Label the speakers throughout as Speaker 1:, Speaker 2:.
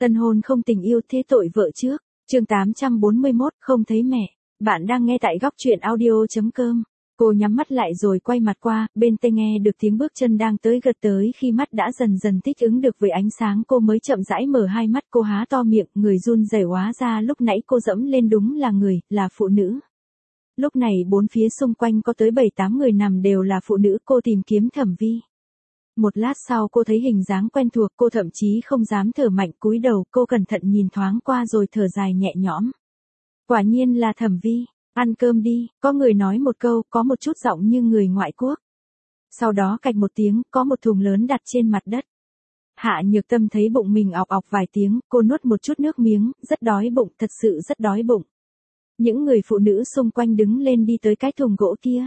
Speaker 1: Tân hôn không tình yêu thế tội vợ trước. Chương 841, không thấy mẹ. Bạn đang nghe tại góc truyện audio.com. Cô nhắm mắt lại rồi quay mặt qua, bên tai nghe được tiếng bước chân đang tới gần tới, khi mắt đã dần dần thích ứng được với ánh sáng cô mới chậm rãi mở hai mắt. Cô há to miệng, người run rẩy, hóa ra lúc nãy cô dẫm lên đúng là người, là phụ nữ. Lúc này bốn phía xung quanh có tới 7-8 người nằm đều là phụ nữ. Cô tìm kiếm Thẩm Vi. Một lát sau cô thấy hình dáng quen thuộc, cô thậm chí không dám thở mạnh, cúi đầu, cô cẩn thận nhìn thoáng qua rồi thở dài nhẹ nhõm. Quả nhiên là Thẩm Vi. Ăn cơm đi, có người nói một câu, có một chút giọng như người ngoại quốc. Sau đó cạch một tiếng, có một thùng lớn đặt trên mặt đất. Hạ Nhược Tâm thấy bụng mình ọc ọc vài tiếng, cô nuốt một chút nước miếng, rất đói bụng, thật sự rất đói bụng. Những người phụ nữ xung quanh đứng lên đi tới cái thùng gỗ kia.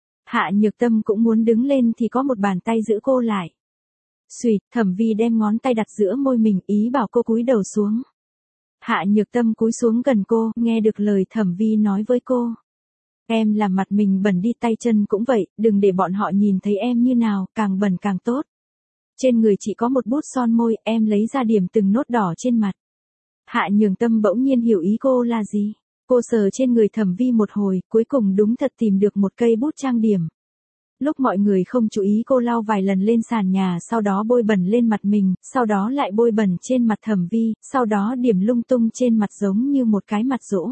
Speaker 1: Hạ Nhược Tâm cũng muốn đứng lên thì có một bàn tay giữ cô lại. Xùyệt, Thẩm Vi đem ngón tay đặt giữa môi mình, ý bảo cô cúi đầu xuống. Hạ Nhược Tâm cúi xuống gần cô, nghe được lời Thẩm Vi nói với cô. Em làm mặt mình bẩn đi, tay chân cũng vậy, đừng để bọn họ nhìn thấy em như nào, càng bẩn càng tốt. Trên người chỉ có một bút son môi, em lấy ra điểm từng nốt đỏ trên mặt. Hạ Nhược Tâm bỗng nhiên hiểu ý cô là gì. Cô sờ trên người Thẩm Vi một hồi, cuối cùng đúng thật tìm được một cây bút trang điểm. Lúc mọi người không chú ý cô lau vài lần lên sàn nhà, sau đó bôi bẩn lên mặt mình, sau đó lại bôi bẩn trên mặt Thẩm Vi, sau đó điểm lung tung trên mặt giống như một cái mặt dỗ.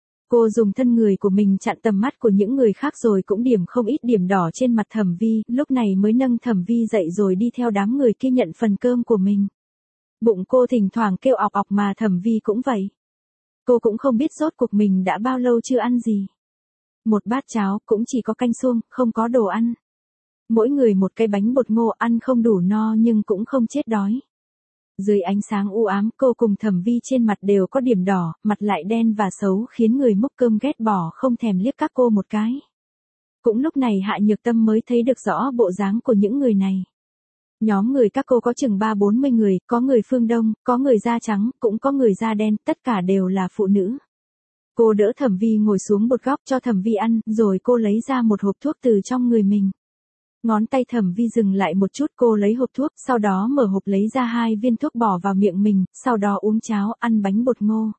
Speaker 1: Cô dùng thân người của mình chặn tầm mắt của những người khác rồi cũng điểm không ít điểm đỏ trên mặt Thẩm Vi, lúc này mới nâng Thẩm Vi dậy rồi đi theo đám người kia nhận phần cơm của mình. Bụng cô thỉnh thoảng kêu ọc ọc mà Thẩm Vi cũng vậy. Cô cũng không biết rốt cuộc mình đã bao lâu chưa ăn gì. Một bát cháo cũng chỉ có canh suông, không có đồ ăn. Mỗi người một cái bánh bột ngô, ăn không đủ no nhưng cũng không chết đói. Dưới ánh sáng u ám, cô cùng Thẩm Vi trên mặt đều có điểm đỏ, mặt lại đen và xấu khiến người múc cơm ghét bỏ không thèm liếc các cô một cái. Cũng lúc này Hạ Nhược Tâm mới thấy được rõ bộ dáng của những người này. Nhóm người các cô có chừng 30-40 người, có người phương Đông, có người da trắng, cũng có người da đen, tất cả đều là phụ nữ. Cô đỡ Thẩm Vi ngồi xuống một góc cho Thẩm Vi ăn, rồi cô lấy ra một hộp thuốc từ trong người mình. Ngón tay Thẩm Vi dừng lại một chút, cô lấy hộp thuốc, sau đó mở hộp lấy ra 2 viên thuốc bỏ vào miệng mình, sau đó uống cháo, ăn bánh bột ngô.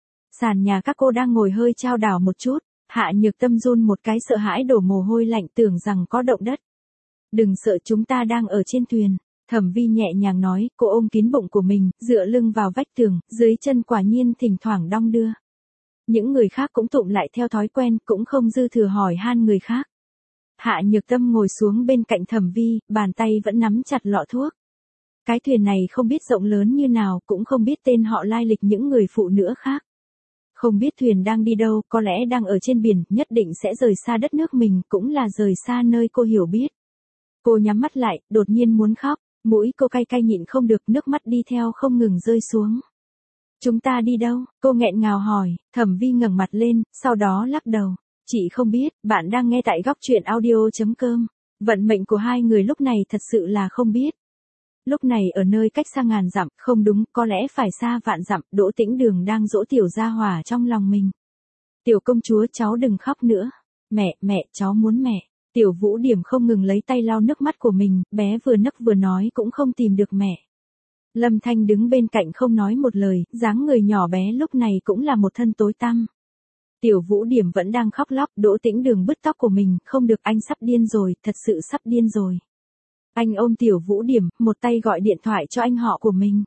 Speaker 1: Sàn nhà các cô đang ngồi hơi chao đảo một chút, Hạ Nhược Tâm run một cái sợ hãi đổ mồ hôi lạnh, tưởng rằng có động đất. Đừng sợ, chúng ta đang ở trên thuyền. Thẩm Vi nhẹ nhàng nói, cô ôm kín bụng của mình, dựa lưng vào vách tường, dưới chân quả nhiên thỉnh thoảng đong đưa. Những người khác cũng tụm lại theo thói quen, cũng không dư thừa hỏi han người khác. Hạ Nhược Tâm ngồi xuống bên cạnh Thẩm Vi, bàn tay vẫn nắm chặt lọ thuốc. Cái thuyền này không biết rộng lớn như nào, cũng không biết tên họ lai lịch những người phụ nữ khác. Không biết thuyền đang đi đâu, có lẽ đang ở trên biển, nhất định sẽ rời xa đất nước mình, cũng là rời xa nơi cô hiểu biết. Cô nhắm mắt lại, đột nhiên muốn khóc, mũi cô cay cay nhịn không được, nước mắt đi theo không ngừng rơi xuống. Chúng ta đi đâu? Cô nghẹn ngào hỏi. Thẩm Vi ngẩng mặt lên, sau đó lắc đầu. Chị không biết, bạn đang nghe tại góc truyện audio.com. Vận mệnh của hai người lúc này thật sự là không biết. Lúc này ở nơi cách xa ngàn dặm, không đúng, có lẽ phải xa vạn dặm, Đỗ Tĩnh Đường đang dỗ tiểu gia hỏa trong lòng mình. Tiểu công chúa, cháu đừng khóc nữa. Mẹ, cháu muốn mẹ. Tiểu Vũ Điểm không ngừng lấy tay lau nước mắt của mình, bé vừa nấc vừa nói cũng không tìm được mẹ. Lâm Thanh đứng bên cạnh không nói một lời, dáng người nhỏ bé lúc này cũng là một thân tối tăm. Tiểu Vũ Điểm vẫn đang khóc lóc, Đỗ Tĩnh Đường bứt tóc của mình, không được, anh sắp điên rồi, thật sự sắp điên rồi. Anh ôm Tiểu Vũ Điểm, một tay gọi điện thoại cho anh họ của mình.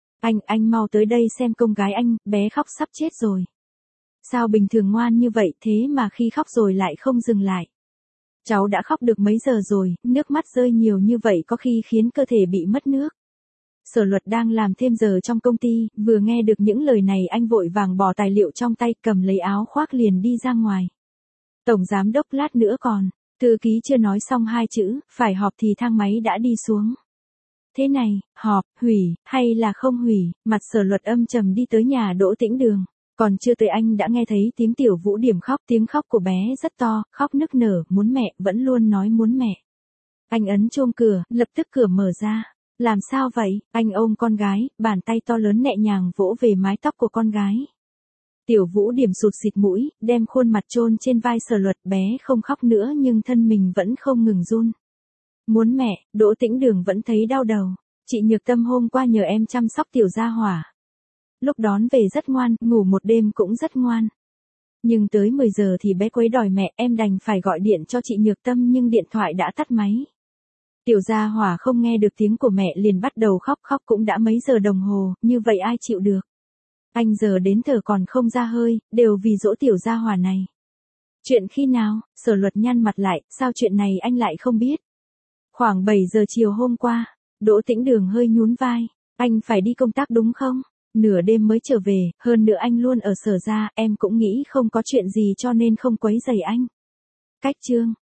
Speaker 1: Anh mau tới đây xem công gái anh, bé khóc sắp chết rồi. Sao bình thường ngoan như vậy thế mà khi khóc rồi lại không dừng lại. Cháu đã khóc được mấy giờ rồi, nước mắt rơi nhiều như vậy có khi khiến cơ thể bị mất nước. Sở Luật đang làm thêm giờ trong công ty, vừa nghe được những lời này anh vội vàng bỏ tài liệu trong tay, cầm lấy áo khoác liền đi ra ngoài. Tổng giám đốc lát nữa còn, thư ký chưa nói xong 2 chữ, phải họp thì thang máy đã đi xuống. Thế này, họp, hủy, hay là không hủy, mặt Sở Luật âm trầm đi tới nhà Đỗ Tĩnh Đường. Còn chưa tới anh đã nghe thấy tiếng Tiểu Vũ Điểm khóc, tiếng khóc của bé rất to, khóc nức nở, muốn mẹ, vẫn luôn nói muốn mẹ. Anh ấn chuông cửa, lập tức cửa mở ra. Làm sao vậy? Anh ôm con gái, bàn tay to lớn nhẹ nhàng vỗ về mái tóc của con gái. Tiểu Vũ Điểm sụt xịt mũi, đem khuôn mặt chôn trên vai Sở Luật, bé không khóc nữa nhưng thân mình vẫn không ngừng run. Muốn mẹ, Đỗ Tĩnh Đường vẫn thấy đau đầu. Chị Nhược Tâm hôm qua nhờ em chăm sóc tiểu gia hỏa. lúc đón về rất ngoan, ngủ một đêm cũng rất ngoan. Nhưng tới 10 giờ thì bé quấy đòi mẹ, em đành phải gọi điện cho chị Nhược Tâm nhưng điện thoại đã tắt máy. Tiểu Gia Hỏa không nghe được tiếng của mẹ liền bắt đầu khóc, khóc cũng đã mấy giờ đồng hồ, như vậy ai chịu được. Anh giờ đến thở còn không ra hơi, đều vì dỗ Tiểu Gia Hỏa này. Chuyện khi nào? Sở Luật nhăn mặt lại, sao chuyện này anh lại không biết? Khoảng 7 giờ chiều hôm qua, Đỗ Tĩnh Đường hơi nhún vai, anh phải đi công tác đúng không? Nửa đêm mới trở về, hơn nữa anh luôn ở Sở gia, em cũng nghĩ không có chuyện gì cho nên không quấy rầy anh. Cách chương